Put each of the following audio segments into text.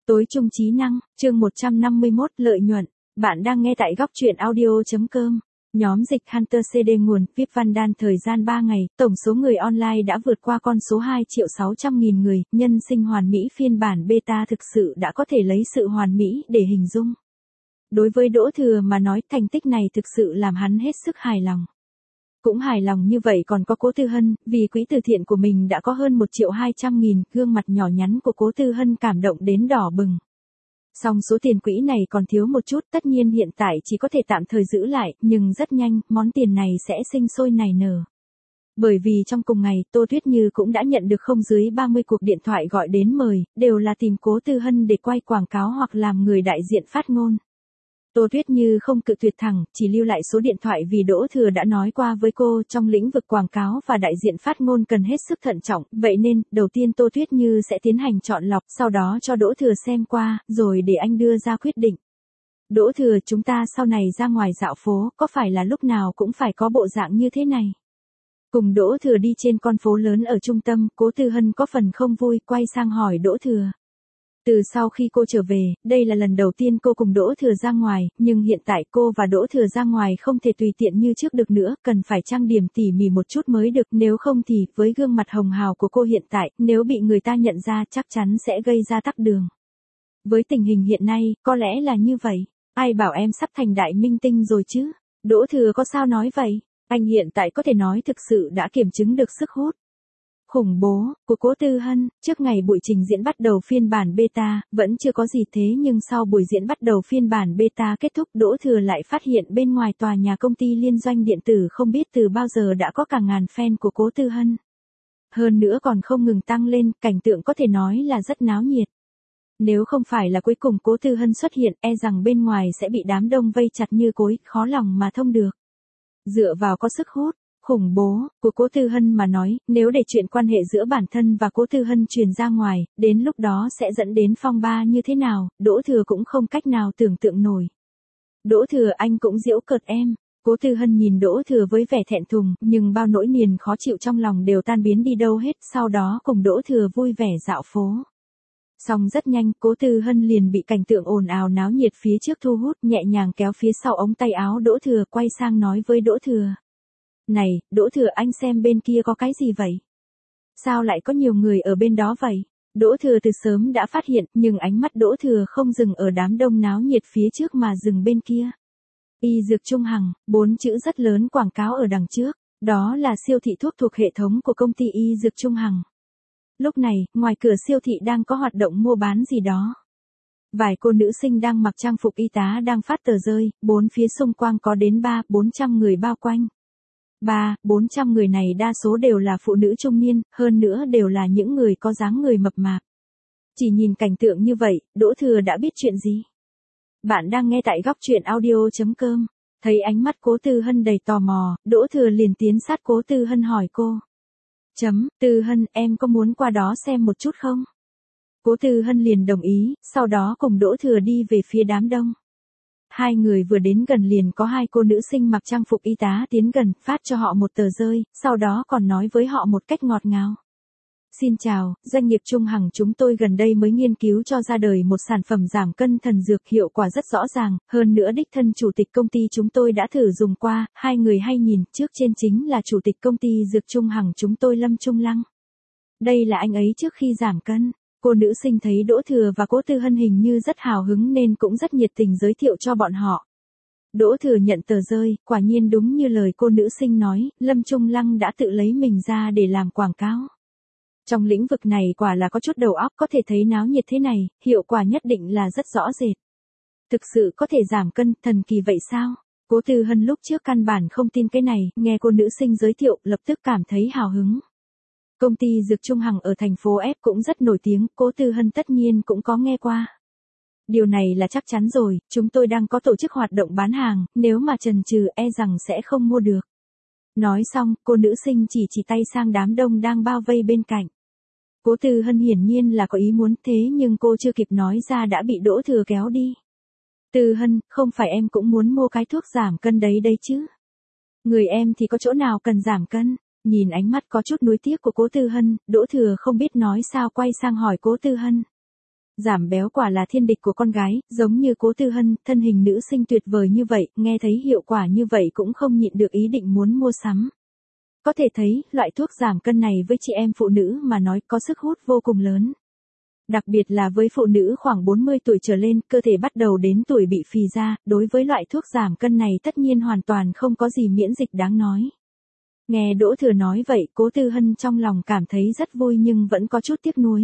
Tối trung trí năng, chương 151 lợi nhuận. Bạn đang nghe tại góc truyện audio.com. Nhóm dịch Hunter CD nguồn VIP Vandal thời gian 3 ngày, tổng số người online đã vượt qua con số 2.600.000 người, nhân sinh hoàn mỹ phiên bản beta thực sự đã có thể lấy sự hoàn mỹ để hình dung. Đối với Đỗ Thừa mà nói, thành tích này thực sự làm hắn hết sức hài lòng. Cũng hài lòng như vậy còn có Cố Tư Hân, vì quỹ từ thiện của mình đã có hơn 1.200.000, gương mặt nhỏ nhắn của Cố Tư Hân cảm động đến đỏ bừng. Song số tiền quỹ này còn thiếu một chút, tất nhiên hiện tại chỉ có thể tạm thời giữ lại, nhưng rất nhanh, món tiền này sẽ sinh sôi nảy nở. Bởi vì trong cùng ngày, Tô Tuyết Như cũng đã nhận được không dưới 30 cuộc điện thoại gọi đến mời, đều là tìm Cố Tư Hân để quay quảng cáo hoặc làm người đại diện phát ngôn. Tô Tuyết Như không cự tuyệt thẳng, chỉ lưu lại số điện thoại vì Đỗ Thừa đã nói qua với cô trong lĩnh vực quảng cáo và đại diện phát ngôn cần hết sức thận trọng, vậy nên, đầu tiên Tô Tuyết Như sẽ tiến hành chọn lọc, sau đó cho Đỗ Thừa xem qua, rồi để anh đưa ra quyết định. Đỗ Thừa, chúng ta sau này ra ngoài dạo phố, có phải là lúc nào cũng phải có bộ dạng như thế này? Cùng Đỗ Thừa đi trên con phố lớn ở trung tâm, Cố Tư Hân có phần không vui, quay sang hỏi Đỗ Thừa. Từ sau khi cô trở về, đây là lần đầu tiên cô cùng Đỗ Thừa ra ngoài, nhưng hiện tại cô và Đỗ Thừa ra ngoài không thể tùy tiện như trước được nữa, cần phải trang điểm tỉ mỉ một chút mới được, nếu không thì, với gương mặt hồng hào của cô hiện tại, nếu bị người ta nhận ra chắc chắn sẽ gây ra tắc đường. Với tình hình hiện nay, có lẽ là như vậy, ai bảo em sắp thành đại minh tinh rồi chứ? Đỗ Thừa có sao nói vậy? Anh hiện tại có thể nói thực sự đã kiểm chứng được sức hút khủng bố của Cố Tư Hân. Trước ngày buổi trình diễn bắt đầu phiên bản beta, vẫn chưa có gì thế nhưng sau buổi diễn bắt đầu phiên bản beta kết thúc, Đỗ Thừa lại phát hiện bên ngoài tòa nhà công ty liên doanh điện tử không biết từ bao giờ đã có cả ngàn fan của Cố Tư Hân. Hơn nữa còn không ngừng tăng lên, cảnh tượng có thể nói là rất náo nhiệt. Nếu không phải là cuối cùng Cố Tư Hân xuất hiện, e rằng bên ngoài sẽ bị đám đông vây chặt như cối, khó lòng mà thông được. Dựa vào có sức hút khủng bố của Cố Tư Hân mà nói, nếu để chuyện quan hệ giữa bản thân và Cố Tư Hân truyền ra ngoài, đến lúc đó sẽ dẫn đến phong ba như thế nào, Đỗ Thừa cũng không cách nào tưởng tượng nổi. Đỗ Thừa, anh cũng giễu cợt em. Cố Tư Hân nhìn Đỗ Thừa với vẻ thẹn thùng, nhưng bao nỗi niềm khó chịu trong lòng đều tan biến đi đâu hết, sau đó cùng Đỗ Thừa vui vẻ dạo phố. Song rất nhanh, Cố Tư Hân liền bị cảnh tượng ồn ào náo nhiệt phía trước thu hút, nhẹ nhàng kéo phía sau ống tay áo Đỗ Thừa, quay sang nói với Đỗ Thừa. Này, Đỗ Thừa, anh xem bên kia có cái gì vậy? Sao lại có nhiều người ở bên đó vậy? Đỗ Thừa từ sớm đã phát hiện, nhưng ánh mắt Đỗ Thừa không dừng ở đám đông náo nhiệt phía trước mà dừng bên kia. Y Dược Trung Hằng, 4 chữ rất lớn quảng cáo ở đằng trước, đó là siêu thị thuốc thuộc hệ thống của công ty Y Dược Trung Hằng. Lúc này, ngoài cửa siêu thị đang có hoạt động mua bán gì đó. Vài cô nữ sinh đang mặc trang phục y tá đang phát tờ rơi, bốn phía xung quanh có đến 300-400 người bao quanh. 300-400 người này đa số đều là phụ nữ trung niên, hơn nữa đều là những người có dáng người mập mạp. Chỉ nhìn cảnh tượng như vậy, Đỗ Thừa đã biết chuyện gì. Bạn đang nghe tại góc truyện audio.com. Thấy ánh mắt Cố Tư Hân đầy tò mò, Đỗ Thừa liền tiến sát Cố Tư Hân hỏi cô. Tư Hân, em có muốn qua đó xem một chút không? Cố Tư Hân liền đồng ý, sau đó cùng Đỗ Thừa đi về phía đám đông. Hai người vừa đến gần liền có hai cô nữ sinh mặc trang phục y tá tiến gần, phát cho họ một tờ rơi, sau đó còn nói với họ một cách ngọt ngào. Xin chào, doanh nghiệp Trung Hằng chúng tôi gần đây mới nghiên cứu cho ra đời một sản phẩm giảm cân thần dược, hiệu quả rất rõ ràng, hơn nữa đích thân chủ tịch công ty chúng tôi đã thử dùng qua, hai người hay nhìn, trước trên chính là chủ tịch công ty Dược Trung Hằng chúng tôi Lâm Trung Lăng. Đây là anh ấy trước khi giảm cân. Cô nữ sinh thấy Đỗ Thừa và Cố Tư Hân hình như rất hào hứng nên cũng rất nhiệt tình giới thiệu cho bọn họ. Đỗ Thừa nhận tờ rơi, quả nhiên đúng như lời cô nữ sinh nói, Lâm Trung Lăng đã tự lấy mình ra để làm quảng cáo. Trong lĩnh vực này quả là có chút đầu óc, có thể thấy náo nhiệt thế này, hiệu quả nhất định là rất rõ rệt. Thực sự có thể giảm cân, thần kỳ vậy sao? Cố Tư Hân lúc trước căn bản không tin cái này, nghe cô nữ sinh giới thiệu, lập tức cảm thấy hào hứng. Công ty Dược Trung Hằng ở thành phố F cũng rất nổi tiếng, Cố Tư Hân tất nhiên cũng có nghe qua. Điều này là chắc chắn rồi, chúng tôi đang có tổ chức hoạt động bán hàng, nếu mà chần chừ e rằng sẽ không mua được. Nói xong, cô nữ sinh chỉ tay sang đám đông đang bao vây bên cạnh. Cố Tư Hân hiển nhiên là có ý muốn thế nhưng cô chưa kịp nói ra đã bị Đỗ Thừa kéo đi. Tư Hân, không phải em cũng muốn mua cái thuốc giảm cân đấy chứ? Người em thì có chỗ nào cần giảm cân? Nhìn ánh mắt có chút nuối tiếc của Cố Tư Hân, Đỗ Thừa không biết nói sao quay sang hỏi Cố Tư Hân. Giảm béo quả là thiên địch của con gái, giống như Cố Tư Hân, thân hình nữ sinh tuyệt vời như vậy, nghe thấy hiệu quả như vậy cũng không nhịn được ý định muốn mua sắm. Có thể thấy, loại thuốc giảm cân này với chị em phụ nữ mà nói có sức hút vô cùng lớn. Đặc biệt là với phụ nữ khoảng 40 tuổi trở lên, cơ thể bắt đầu đến tuổi bị phì ra, đối với loại thuốc giảm cân này tất nhiên hoàn toàn không có gì miễn dịch đáng nói. Nghe Đỗ Thừa nói vậy, Cố Tư Hân trong lòng cảm thấy rất vui nhưng vẫn có chút tiếc nuối.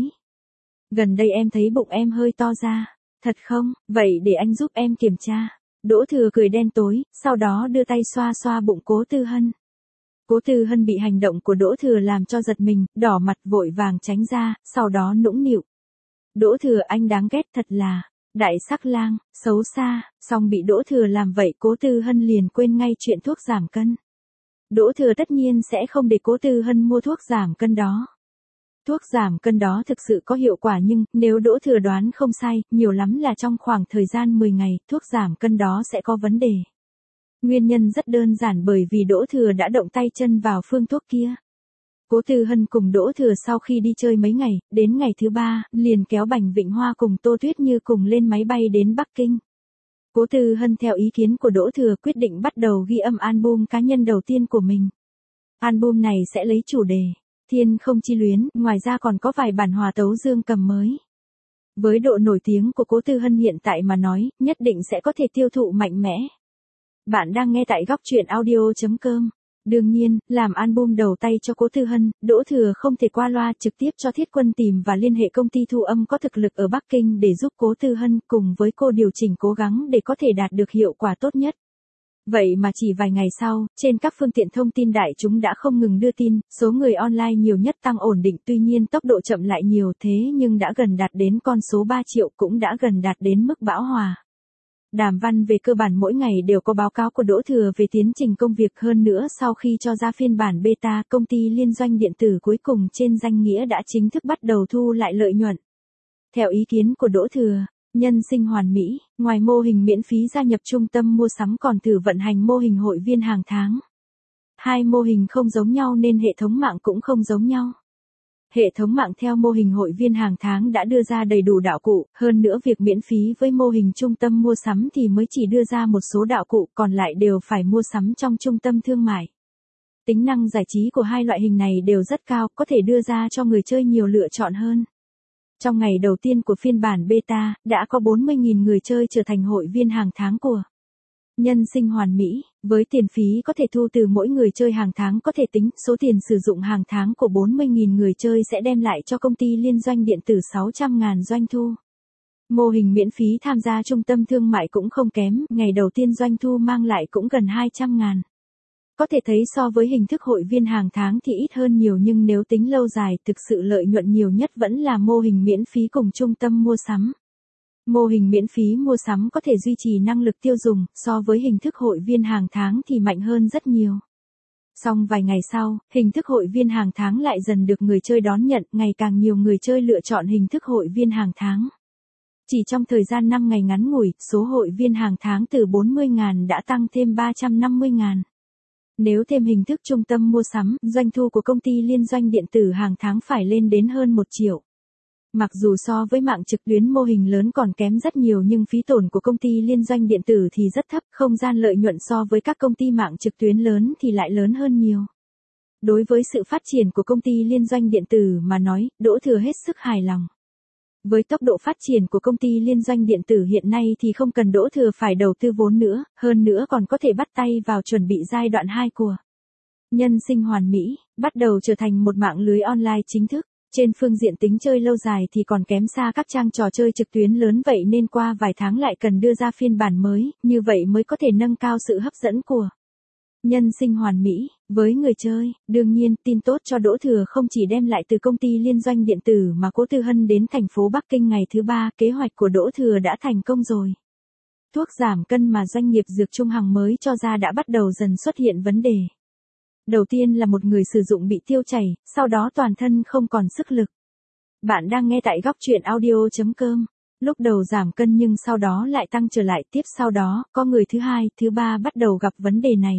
Gần đây em thấy bụng em hơi to ra. Thật không? Vậy để anh giúp em kiểm tra. Đỗ Thừa cười đen tối, sau đó đưa tay xoa xoa bụng Cố Tư Hân. Cố Tư Hân bị hành động của Đỗ Thừa làm cho giật mình, đỏ mặt vội vàng tránh ra, sau đó nũng nịu. Đỗ Thừa anh đáng ghét thật là, đại sắc lang, xấu xa, xong bị Đỗ Thừa làm vậy Cố Tư Hân liền quên ngay chuyện thuốc giảm cân. Đỗ Thừa tất nhiên sẽ không để Cố Tư Hân mua thuốc giảm cân đó. Thuốc giảm cân đó thực sự có hiệu quả nhưng, nếu Đỗ Thừa đoán không sai, nhiều lắm là trong khoảng thời gian 10 ngày, thuốc giảm cân đó sẽ có vấn đề. Nguyên nhân rất đơn giản bởi vì Đỗ Thừa đã động tay chân vào phương thuốc kia. Cố Tư Hân cùng Đỗ Thừa sau khi đi chơi mấy ngày, đến ngày thứ 3, liền kéo Bành Vịnh Hoa cùng Tô Tuyết Như cùng lên máy bay đến Bắc Kinh. Cố Tư Hân theo ý kiến của Đỗ Thừa quyết định bắt đầu ghi âm album cá nhân đầu tiên của mình. Album này sẽ lấy chủ đề Thiên Không Chi Luyến, ngoài ra còn có vài bản hòa tấu dương cầm mới. Với độ nổi tiếng của Cố Tư Hân hiện tại mà nói, nhất định sẽ có thể tiêu thụ mạnh mẽ. Bạn đang nghe tại góc truyện audio.com. Đương nhiên, làm album đầu tay cho Cố Tư Hân, Đỗ Thừa không thể qua loa trực tiếp cho Thiết Quân tìm và liên hệ công ty thu âm có thực lực ở Bắc Kinh để giúp Cố Tư Hân cùng với cô điều chỉnh cố gắng để có thể đạt được hiệu quả tốt nhất. Vậy mà chỉ vài ngày sau, trên các phương tiện thông tin đại chúng đã không ngừng đưa tin, số người online nhiều nhất tăng ổn định tuy nhiên tốc độ chậm lại nhiều thế nhưng đã gần đạt đến con số 3 triệu cũng đã gần đạt đến mức bão hòa. Đàm Văn về cơ bản mỗi ngày đều có báo cáo của Đỗ Thừa về tiến trình công việc hơn nữa sau khi cho ra phiên bản beta công ty liên doanh điện tử cuối cùng trên danh nghĩa đã chính thức bắt đầu thu lại lợi nhuận. Theo ý kiến của Đỗ Thừa, Nhân Sinh Hoàn Mỹ, ngoài mô hình miễn phí gia nhập trung tâm mua sắm còn thử vận hành mô hình hội viên hàng tháng. Hai mô hình không giống nhau nên hệ thống mạng cũng không giống nhau. Hệ thống mạng theo mô hình hội viên hàng tháng đã đưa ra đầy đủ đạo cụ, hơn nữa việc miễn phí với mô hình trung tâm mua sắm thì mới chỉ đưa ra một số đạo cụ còn lại đều phải mua sắm trong trung tâm thương mại. Tính năng giải trí của hai loại hình này đều rất cao, có thể đưa ra cho người chơi nhiều lựa chọn hơn. Trong ngày đầu tiên của phiên bản beta, đã có 40.000 người chơi trở thành hội viên hàng tháng của Nhân Sinh Hoàn Mỹ, với tiền phí có thể thu từ mỗi người chơi hàng tháng có thể tính, số tiền sử dụng hàng tháng của 40.000 người chơi sẽ đem lại cho công ty liên doanh điện tử 600.000 doanh thu. Mô hình miễn phí tham gia trung tâm thương mại cũng không kém, ngày đầu tiên doanh thu mang lại cũng gần 200.000. Có thể thấy so với hình thức hội viên hàng tháng thì ít hơn nhiều nhưng nếu tính lâu dài thực sự lợi nhuận nhiều nhất vẫn là mô hình miễn phí cùng trung tâm mua sắm. Mô hình miễn phí mua sắm có thể duy trì năng lực tiêu dùng, so với hình thức hội viên hàng tháng thì mạnh hơn rất nhiều. Song vài ngày sau, hình thức hội viên hàng tháng lại dần được người chơi đón nhận, ngày càng nhiều người chơi lựa chọn hình thức hội viên hàng tháng. Chỉ trong thời gian 5 ngày ngắn ngủi, số hội viên hàng tháng từ 40.000 đã tăng thêm 350.000. Nếu thêm hình thức trung tâm mua sắm, doanh thu của công ty liên doanh điện tử hàng tháng phải lên đến hơn 1 triệu. Mặc dù so với mạng trực tuyến mô hình lớn còn kém rất nhiều nhưng phí tổn của công ty liên doanh điện tử thì rất thấp, không gian lợi nhuận so với các công ty mạng trực tuyến lớn thì lại lớn hơn nhiều. Đối với sự phát triển của công ty liên doanh điện tử mà nói, Đỗ Thừa hết sức hài lòng. Với tốc độ phát triển của công ty liên doanh điện tử hiện nay thì không cần Đỗ Thừa phải đầu tư vốn nữa, hơn nữa còn có thể bắt tay vào chuẩn bị giai đoạn 2 của Nhân Sinh Hoàn Mỹ, bắt đầu trở thành một mạng lưới online chính thức. Trên phương diện tính chơi lâu dài thì còn kém xa các trang trò chơi trực tuyến lớn vậy nên qua vài tháng lại cần đưa ra phiên bản mới, như vậy mới có thể nâng cao sự hấp dẫn của Nhân Sinh Hoàn Mỹ với người chơi. Đương nhiên, tin tốt cho Đỗ Thừa không chỉ đem lại từ công ty liên doanh điện tử mà Cố Tư Hân đến thành phố Bắc Kinh ngày thứ 3, kế hoạch của Đỗ Thừa đã thành công rồi. Thuốc giảm cân mà doanh nghiệp Dược Trung Hằng mới cho ra đã bắt đầu dần xuất hiện vấn đề. Đầu tiên là một người sử dụng bị tiêu chảy, sau đó toàn thân không còn sức lực. Bạn đang nghe tại góc truyện audio.com. Lúc đầu giảm cân nhưng sau đó lại tăng trở lại, tiếp sau đó, có người thứ hai, thứ ba bắt đầu gặp vấn đề này.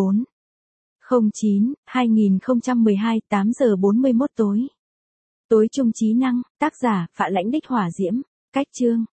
14/09/2012, 8 giờ 41 tối. Tối trung trí năng, tác giả, Phạ Lãnh Đích Hỏa Diễm. cách chương.